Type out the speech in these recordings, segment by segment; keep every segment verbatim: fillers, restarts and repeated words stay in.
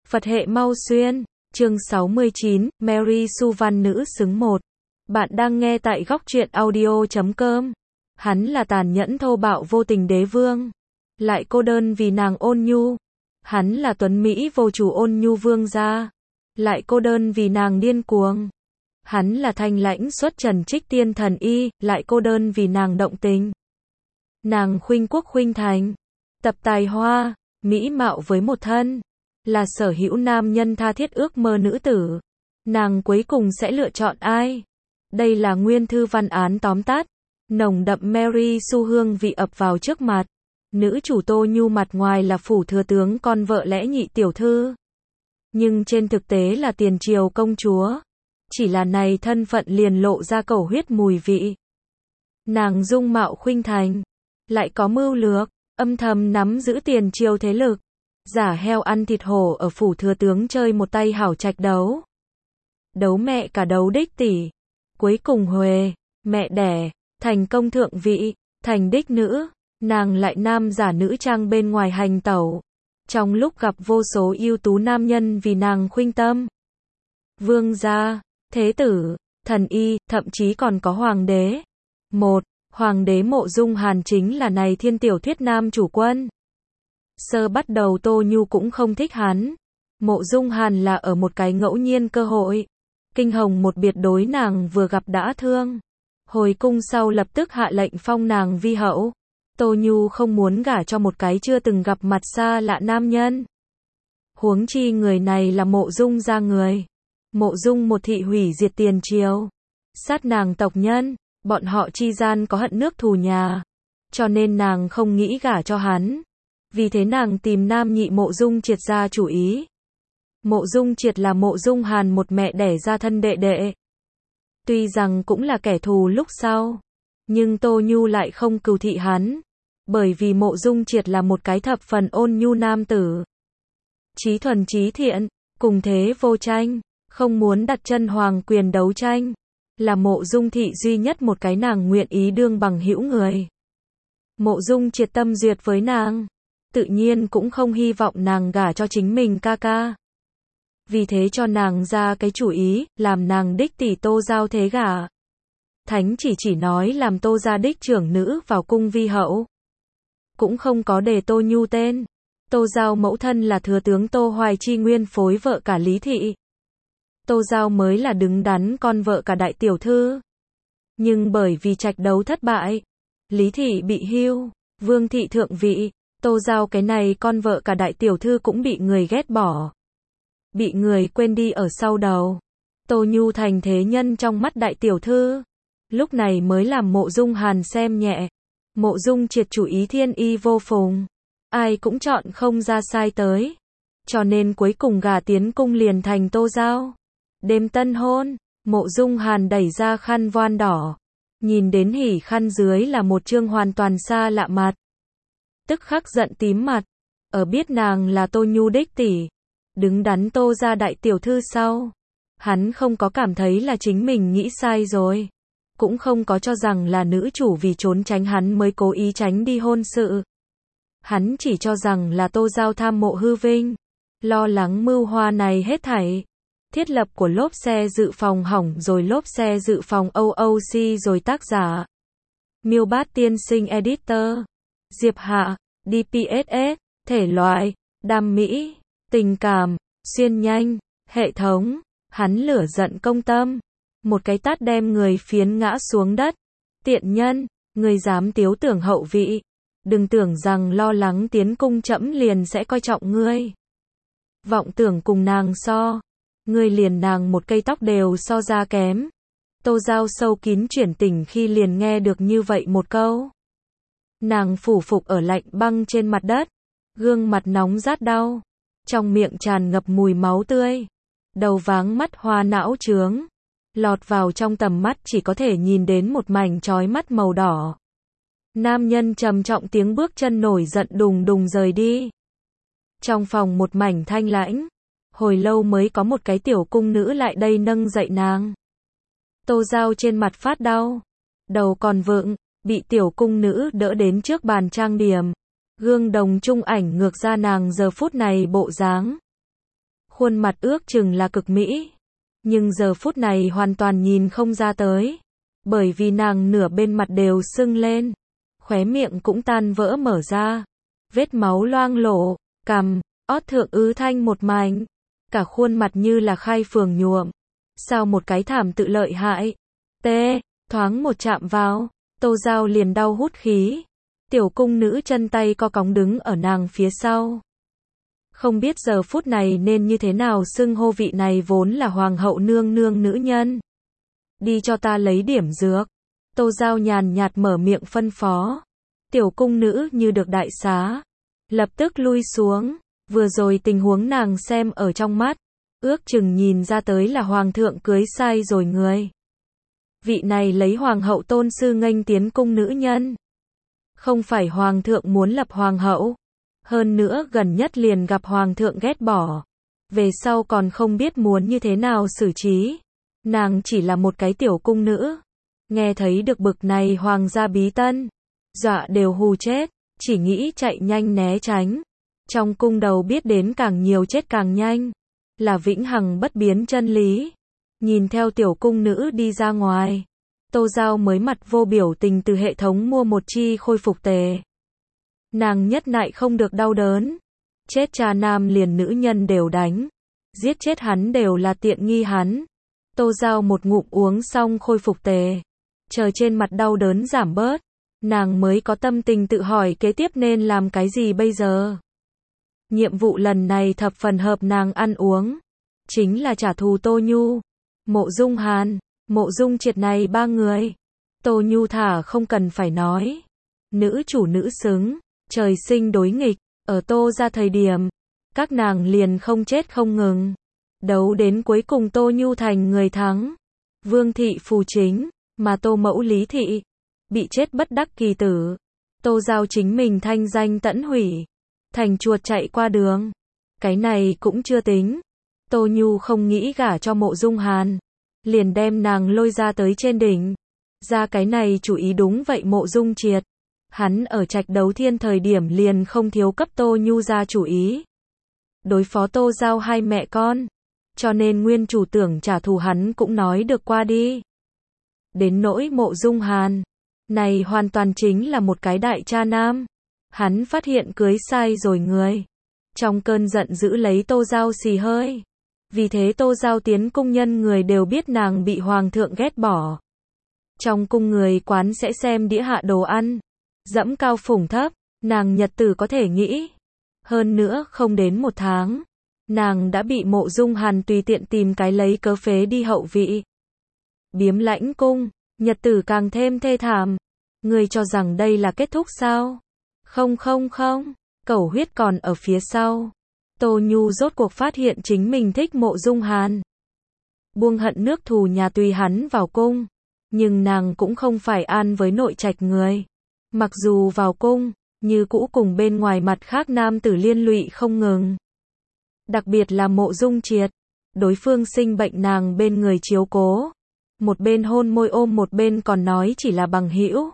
Phật hệ mau xuyên, chương sáu mươi chín, Mary Sue văn nữ xứng một. Bạn đang nghe tại góc truyện audio chấm com. Hắn là tàn nhẫn thô bạo vô tình đế vương, lại cô đơn vì nàng ôn nhu. Hắn là tuấn Mỹ vô chủ ôn nhu vương gia, lại cô đơn vì nàng điên cuồng. Hắn là thanh lãnh xuất trần trích tiên thần y, lại cô đơn vì nàng động tình. Nàng khuynh quốc khuynh thành, tập tài hoa, mỹ mạo với một thân, là sở hữu nam nhân tha thiết ước mơ nữ tử. Nàng cuối cùng sẽ lựa chọn ai? Đây là nguyên thư văn án tóm tắt. Nồng đậm Mary Sue hương vị ập vào trước mặt. Nữ chủ Tô Nhu mặt ngoài là phủ thừa tướng con vợ lẽ nhị tiểu thư, nhưng trên thực tế là tiền triều công chúa. Chỉ là này thân phận liền lộ ra cầu huyết mùi vị. Nàng dung mạo khuynh thành, lại có mưu lược, âm thầm nắm giữ tiền triều thế lực. Giả heo ăn thịt hổ ở phủ thừa tướng chơi một tay hảo trạch đấu. Đấu mẹ cả đấu đích tỷ. Cuối cùng Huệ, mẹ đẻ, thành công thượng vị, thành đích nữ. Nàng lại nam giả nữ trang bên ngoài hành tẩu. Trong lúc gặp vô số ưu tú nam nhân vì nàng khuynh tâm. Vương gia, thế tử, thần y, thậm chí còn có hoàng đế. Một, hoàng đế Mộ Dung Hàn chính là này thiên tiểu thuyết nam chủ quân. Sơ bắt đầu Tô Nhu cũng không thích hắn. Mộ Dung Hàn là ở một cái ngẫu nhiên cơ hội. Kinh hồng một biệt đối nàng vừa gặp đã thương. Hồi cung sau lập tức hạ lệnh phong nàng vi hậu. Tô Nhu không muốn gả cho một cái chưa từng gặp mặt xa lạ nam nhân. Huống chi người này là Mộ Dung gia người. Mộ Dung một thị hủy diệt tiền triều, sát nàng tộc nhân, bọn họ chi gian có hận nước thù nhà. Cho nên nàng không nghĩ gả cho hắn. Vì thế nàng tìm nam nhị Mộ Dung Triệt ra chủ ý. Mộ Dung Triệt là Mộ Dung Hàn một mẹ đẻ ra thân đệ đệ. Tuy rằng cũng là kẻ thù lúc sau, nhưng Tô Nhu lại không cừu thị hắn. Bởi vì Mộ Dung Triệt là một cái thập phần ôn nhu nam tử. Chí thuần chí thiện, cùng thế vô tranh, không muốn đặt chân hoàng quyền đấu tranh. Là Mộ Dung thị duy nhất một cái nàng nguyện ý đương bằng hữu người. Mộ Dung Triệt tâm duyệt với nàng, tự nhiên cũng không hy vọng nàng gả cho chính mình ca ca. Vì thế cho nàng ra cái chủ ý, làm nàng đích tỷ Tô Giao thế gả. Thánh chỉ chỉ nói làm Tô gia đích trưởng nữ vào cung vi hậu. Cũng không có đề Tô Nhu tên. Tô Giao mẫu thân là thừa tướng Tô Hoài Chi nguyên phối vợ cả Lý Thị. Tô Giao mới là đứng đắn con vợ cả đại tiểu thư. Nhưng bởi vì trạch đấu thất bại, Lý Thị bị hưu, Vương Thị thượng vị. Tô Giao cái này con vợ cả đại tiểu thư cũng bị người ghét bỏ, bị người quên đi ở sau đầu. Tô Nhu thành thế nhân trong mắt đại tiểu thư, lúc này mới làm Mộ Dung Hàn xem nhẹ. Mộ Dung Triệt chủ ý thiên y vô phùng, ai cũng chọn không ra sai tới. Cho nên cuối cùng gả tiến cung liền thành Tô Giao. Đêm tân hôn, Mộ Dung Hàn đẩy ra khăn voan đỏ, nhìn đến hỉ khăn dưới là một trương hoàn toàn xa lạ mặt. Tức khắc giận tím mặt, ở biết nàng là Tô Nhu đích tỷ, đứng đắn Tô gia đại tiểu thư sau. Hắn không có cảm thấy là chính mình nghĩ sai rồi, cũng không có cho rằng là nữ chủ vì trốn tránh hắn mới cố ý tránh đi hôn sự. Hắn chỉ cho rằng là Tô Giao tham mộ hư vinh, lo lắng mưu hoa này hết thảy. Thiết lập của lốp xe dự phòng hỏng rồi, lốp xe dự phòng o o xê rồi. Tác giả Miêu Bát Tiên Sinh, Editor Diệp Hạ, đê pê ét ét. Thể loại đam mỹ, tình cảm, xuyên nhanh, hệ thống. Hắn lửa giận công tâm, một cái tát đem người phiến ngã xuống đất. Tiện nhân, ngươi dám tiếu tưởng hậu vị, đừng tưởng rằng lo lắng tiến cung trẫm liền sẽ coi trọng ngươi. Vọng tưởng cùng nàng so, ngươi liền nàng một cây tóc đều so ra kém. Tô Giao sâu kín chuyển tỉnh khi liền nghe được như vậy một câu. Nàng phủ phục ở lạnh băng trên mặt đất, gương mặt nóng rát đau, trong miệng tràn ngập mùi máu tươi, đầu váng mắt hoa não trướng, lọt vào trong tầm mắt chỉ có thể nhìn đến một mảnh chói mắt màu đỏ. Nam nhân trầm trọng tiếng bước chân nổi giận đùng đùng rời đi. Trong phòng một mảnh thanh lãnh, hồi lâu mới có một cái tiểu cung nữ lại đây nâng dậy nàng. Tô Giao trên mặt phát đau, đầu còn vựng, bị tiểu cung nữ đỡ đến trước bàn trang điểm. Gương đồng trung ảnh ngược ra nàng giờ phút này bộ dáng. Khuôn mặt ước chừng là cực mỹ, nhưng giờ phút này hoàn toàn nhìn không ra tới, bởi vì nàng nửa bên mặt đều sưng lên, khóe miệng cũng tan vỡ mở ra, vết máu loang lổ, cằm, ót thượng ứ thanh một mảnh, cả khuôn mặt như là khai phường nhuộm. Sao một cái thảm tự lợi hại. Tê, thoáng một chạm vào, Tô Giao liền đau hút khí. Tiểu cung nữ chân tay co cóng đứng ở nàng phía sau. Không biết giờ phút này nên như thế nào xưng hô vị này vốn là hoàng hậu nương nương nữ nhân. Đi cho ta lấy điểm dược. Tô Giao nhàn nhạt mở miệng phân phó. Tiểu cung nữ như được đại xá, lập tức lui xuống. Vừa rồi tình huống nàng xem ở trong mắt, ước chừng nhìn ra tới là hoàng thượng cưới sai rồi người. Vị này lấy hoàng hậu tôn sư nghênh tiến cung nữ nhân. Không phải hoàng thượng muốn lập hoàng hậu. Hơn nữa gần nhất liền gặp hoàng thượng ghét bỏ. Về sau còn không biết muốn như thế nào xử trí. Nàng chỉ là một cái tiểu cung nữ. Nghe thấy được bực này hoàng gia bí tân. Dọa đều hù chết, chỉ nghĩ chạy nhanh né tránh. Trong cung đầu biết đến càng nhiều chết càng nhanh. Là vĩnh hằng bất biến chân lý. Nhìn theo tiểu cung nữ đi ra ngoài. Tô Giao mới mặt vô biểu tình từ hệ thống mua một chi khôi phục tề. Nàng nhất nại không được đau đớn. Chết cha nam liền nữ nhân đều đánh. Giết chết hắn đều là tiện nghi hắn. Tô Giao một ngụm uống xong khôi phục tề. Chờ trên mặt đau đớn giảm bớt. Nàng mới có tâm tình tự hỏi kế tiếp nên làm cái gì bây giờ. Nhiệm vụ lần này thập phần hợp nàng ăn uống. Chính là trả thù Tô Nhu, Mộ Dung Hàn, Mộ Dung Triệt này ba người. Tô Nhu thả không cần phải nói. Nữ chủ nữ xứng, trời sinh đối nghịch. Ở Tô ra thời điểm, các nàng liền không chết không ngừng. Đấu đến cuối cùng Tô Nhu thành người thắng. Vương thị phù chính, mà Tô mẫu Lý thị bị chết bất đắc kỳ tử. Tô Giao chính mình thanh danh tẫn hủy. Thành chuột chạy qua đường. Cái này cũng chưa tính. Tô Nhu không nghĩ gả cho Mộ Dung Hàn. Liền đem nàng lôi ra tới trên đỉnh. Ra cái này chủ ý đúng vậy Mộ Dung Triệt. Hắn ở trạch đấu thiên thời điểm liền không thiếu cấp Tô Nhu ra chủ ý. Đối phó Tô Giao hai mẹ con. Cho nên nguyên chủ tưởng trả thù hắn cũng nói được qua đi. Đến nỗi Mộ Dung Hàn. Này hoàn toàn chính là một cái đại cha nam. Hắn phát hiện cưới sai rồi người. Trong cơn giận dữ lấy Tô Giao xì hơi. Vì thế Tô Giao tiến cung nhân người đều biết nàng bị hoàng thượng ghét bỏ. Trong cung người quán sẽ xem đĩa hạ đồ ăn. Dẫm cao phủng thấp, nàng nhật tử có thể nghĩ. Hơn nữa không đến một tháng. Nàng đã bị Mộ Dung Hàn tùy tiện tìm cái lấy cớ phế đi hậu vị. Biếm lãnh cung, nhật tử càng thêm thê thảm. Người cho rằng đây là kết thúc sao? Không không không, cẩu huyết còn ở phía sau. Tô Nhu rốt cuộc phát hiện chính mình thích Mộ Dung Hàn. Buông hận nước thù nhà tùy hắn vào cung. Nhưng nàng cũng không phải an với nội trạch người. Mặc dù vào cung, như cũ cùng bên ngoài mặt khác nam tử liên lụy không ngừng. Đặc biệt là Mộ Dung Triệt. Đối phương sinh bệnh nàng bên người chiếu cố. Một bên hôn môi ôm một bên còn nói chỉ là bằng hữu.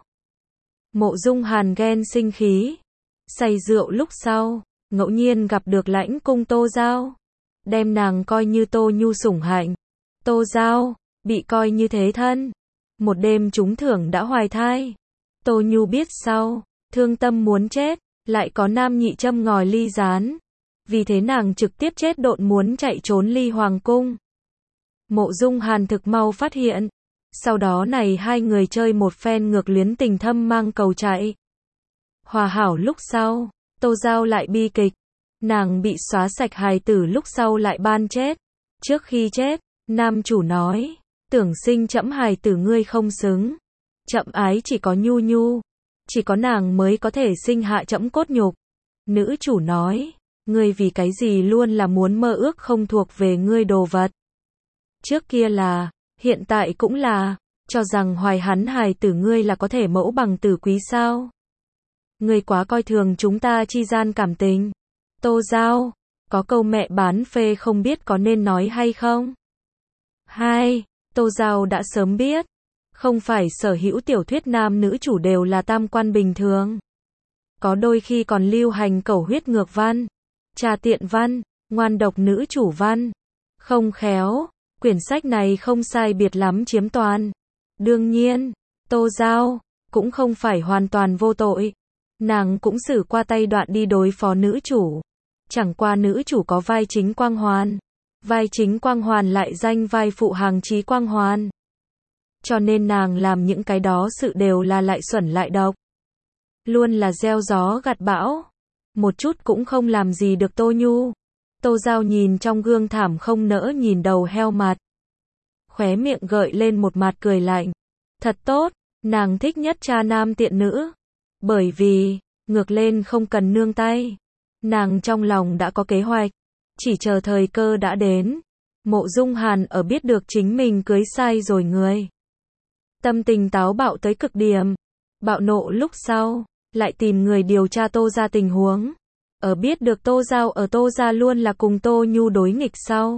Mộ Dung Hàn ghen sinh khí. Say rượu lúc sau, ngẫu nhiên gặp được lãnh cung Tô Giao. Đem nàng coi như Tô Nhu sủng hạnh. Tô Giao, bị coi như thế thân. Một đêm trúng thưởng đã hoài thai. Tô Nhu biết sau, thương tâm muốn chết, lại có nam nhị châm ngòi ly gián. Vì thế nàng trực tiếp chết độn muốn chạy trốn ly hoàng cung. Mộ Dung Hàn thực mau phát hiện. Sau đó này hai người chơi một phen ngược luyến tình thâm mang cầu chạy. Hòa hảo lúc sau, Tô Giao lại bi kịch. Nàng bị xóa sạch hài tử lúc sau lại ban chết. Trước khi chết, nam chủ nói, tưởng sinh trẫm hài tử ngươi không xứng. Trẫm ái chỉ có Nhu Nhu. Chỉ có nàng mới có thể sinh hạ trẫm cốt nhục. Nữ chủ nói, ngươi vì cái gì luôn là muốn mơ ước không thuộc về ngươi đồ vật. Trước kia là, hiện tại cũng là, cho rằng hoài hắn hài tử ngươi là có thể mẫu bằng tử quý sao. Ngươi quá coi thường chúng ta chi gian cảm tình. Tô Giao, có câu mẹ bán phê không biết có nên nói hay không? Hai, Tô Giao đã sớm biết. Không phải sở hữu tiểu thuyết nam nữ chủ đều là tam quan bình thường. Có đôi khi còn lưu hành cẩu huyết ngược văn, trà tiện văn, ngoan độc nữ chủ văn. Không khéo, quyển sách này không sai biệt lắm chiếm toàn. Đương nhiên, Tô Giao cũng không phải hoàn toàn vô tội. Nàng cũng xử qua tay đoạn đi đối phó nữ chủ. Chẳng qua nữ chủ có vai chính quang hoàn. Vai chính quang hoàn lại danh vai phụ hàng chí quang hoàn. Cho nên nàng làm những cái đó sự đều là lại xuẩn lại độc. Luôn là gieo gió gặt bão. Một chút cũng không làm gì được Tô Nhu. Tô Giao nhìn trong gương thảm không nỡ nhìn đầu heo mặt. Khóe miệng gợi lên một mặt cười lạnh. Thật tốt, nàng thích nhất cha nam tiện nữ. Bởi vì, ngược lên không cần nương tay. Nàng trong lòng đã có kế hoạch. Chỉ chờ thời cơ đã đến. Mộ Dung Hàn ở biết được chính mình cưới sai rồi người. Tâm tình táo bạo tới cực điểm. Bạo nộ lúc sau, lại tìm người điều tra Tô Gia tình huống. Ở biết được Tô Giao ở Tô Gia luôn là cùng Tô Nhu đối nghịch sau.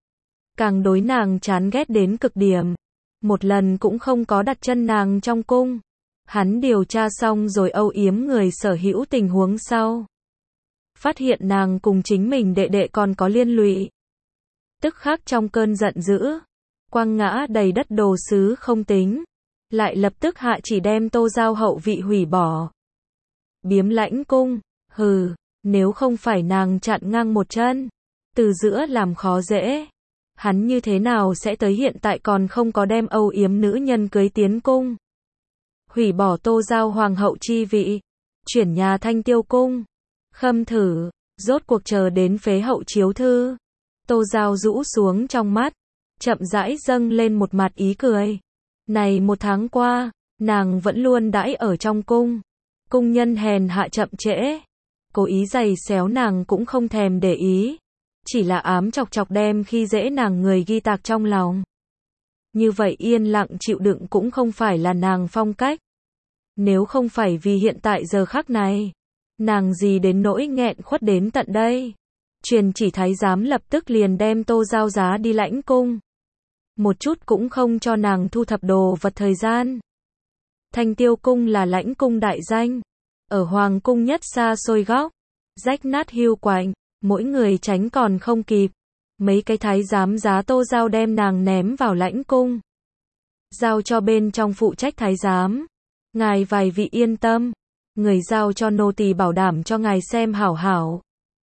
Càng đối nàng chán ghét đến cực điểm. Một lần cũng không có đặt chân nàng trong cung. Hắn điều tra xong rồi âu yếm người sở hữu tình huống sau. Phát hiện nàng cùng chính mình đệ đệ còn có liên lụy. Tức khắc trong cơn giận dữ. Quăng ngã đầy đất đồ sứ không tính. Lại lập tức hạ chỉ đem Tô Giao hậu vị hủy bỏ. Biếm lãnh cung. Hừ, nếu không phải nàng chặn ngang một chân. Từ giữa làm khó dễ. Hắn như thế nào sẽ tới hiện tại còn không có đem âu yếm nữ nhân cưới tiến cung. Hủy bỏ Tô Giao hoàng hậu chi vị. Chuyển nhà Thanh Tiêu cung. Khâm thử, rốt cuộc chờ đến phế hậu chiếu thư. Tô Giao rũ xuống trong mắt. Chậm rãi dâng lên một mặt ý cười. Này một tháng qua, nàng vẫn luôn đãi ở trong cung. Cung nhân hèn hạ chậm trễ. Cố ý giày xéo nàng cũng không thèm để ý. Chỉ là ám chọc chọc đem khi dễ nàng người ghi tạc trong lòng. Như vậy yên lặng chịu đựng cũng không phải là nàng phong cách. Nếu không phải vì hiện tại giờ khắc này, nàng gì đến nỗi nghẹn khuất đến tận đây. Truyền chỉ thái giám lập tức liền đem Tô Giao giá đi lãnh cung. Một chút cũng không cho nàng thu thập đồ vật thời gian. Thanh Tiêu cung là lãnh cung đại danh. Ở hoàng cung nhất xa xôi góc. Rách nát hiu quạnh. Mỗi người tránh còn không kịp. Mấy cái thái giám giá Tô Giao đem nàng ném vào lãnh cung. Giao cho bên trong phụ trách thái giám. Ngài vài vị yên tâm. Người giao cho nô tỳ bảo đảm cho ngài xem hảo hảo.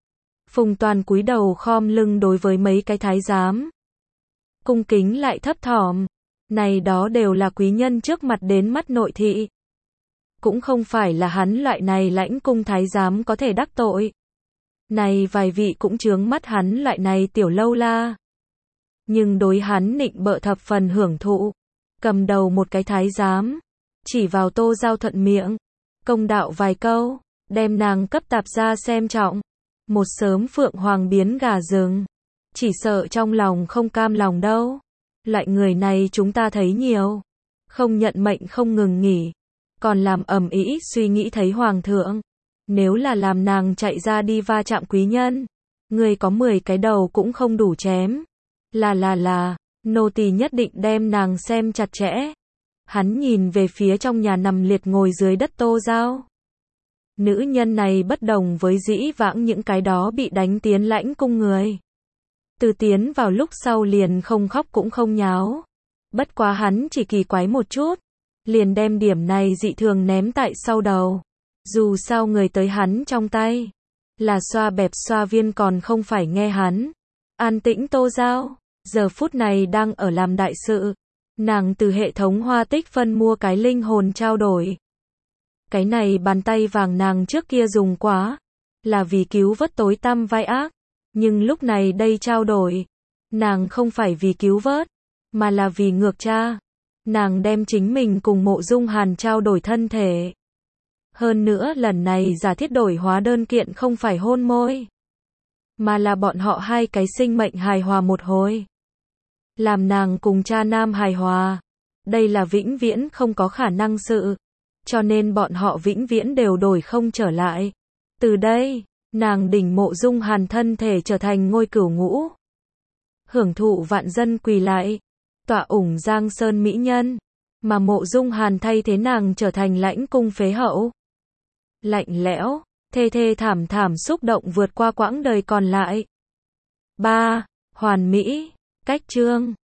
Phùng Toàn cúi đầu khom lưng đối với mấy cái thái giám. Cung kính lại thấp thỏm. Này đó đều là quý nhân trước mặt đến mắt nội thị. Cũng không phải là hắn loại này lãnh cung thái giám có thể đắc tội. Này vài vị cũng chướng mắt hắn loại này tiểu lâu la. Nhưng đối hắn nịnh bợ thập phần hưởng thụ. Cầm đầu một cái thái giám. Chỉ vào Tô Giao thuận miệng. Công đạo vài câu. Đem nàng cấp tạp ra xem trọng. Một sớm phượng hoàng biến gà rừng. Chỉ sợ trong lòng không cam lòng đâu. Loại người này chúng ta thấy nhiều. Không nhận mệnh không ngừng nghỉ. Còn làm ầm ĩ suy nghĩ thấy hoàng thượng. Nếu là làm nàng chạy ra đi va chạm quý nhân. Người có mười cái đầu cũng không đủ chém. Là là là. Nô tỳ nhất định đem nàng xem chặt chẽ. Hắn nhìn về phía trong nhà nằm liệt ngồi dưới đất Tô Giao. Nữ nhân này bất đồng với dĩ vãng những cái đó bị đánh tiến lãnh cung người. Từ tiến vào lúc sau liền không khóc cũng không nháo. Bất quá hắn chỉ kỳ quái một chút. Liền đem điểm này dị thường ném tại sau đầu. Dù sao người tới hắn trong tay. Là xoa bẹp xoa viên còn không phải nghe hắn. An tĩnh Tô Giao. Giờ phút này đang ở làm đại sự. Nàng từ hệ thống hoa tích phân mua cái linh hồn trao đổi. Cái này bàn tay vàng nàng trước kia dùng quá. Là vì cứu vớt tối tăm vai ác. Nhưng lúc này đây trao đổi. Nàng không phải vì cứu vớt. Mà là vì ngược tra. Nàng đem chính mình cùng Mộ Dung Hàn trao đổi thân thể. Hơn nữa lần này giả thiết đổi hóa đơn kiện không phải hôn môi. Mà là bọn họ hai cái sinh mệnh hài hòa một hồi. Làm nàng cùng cha nam hài hòa. Đây là vĩnh viễn không có khả năng sự. Cho nên bọn họ vĩnh viễn đều đổi không trở lại. Từ đây, nàng đỉnh Mộ Dung Hàn thân thể trở thành ngôi cửu ngũ. Hưởng thụ vạn dân quỳ lại. Tọa ủng Giang Sơn mỹ nhân. Mà Mộ Dung Hàn thay thế nàng trở thành lãnh cung phế hậu. Lạnh lẽo, thê thê thảm thảm xúc động vượt qua quãng đời còn lại. ba. Hoàn mỹ. Cách chương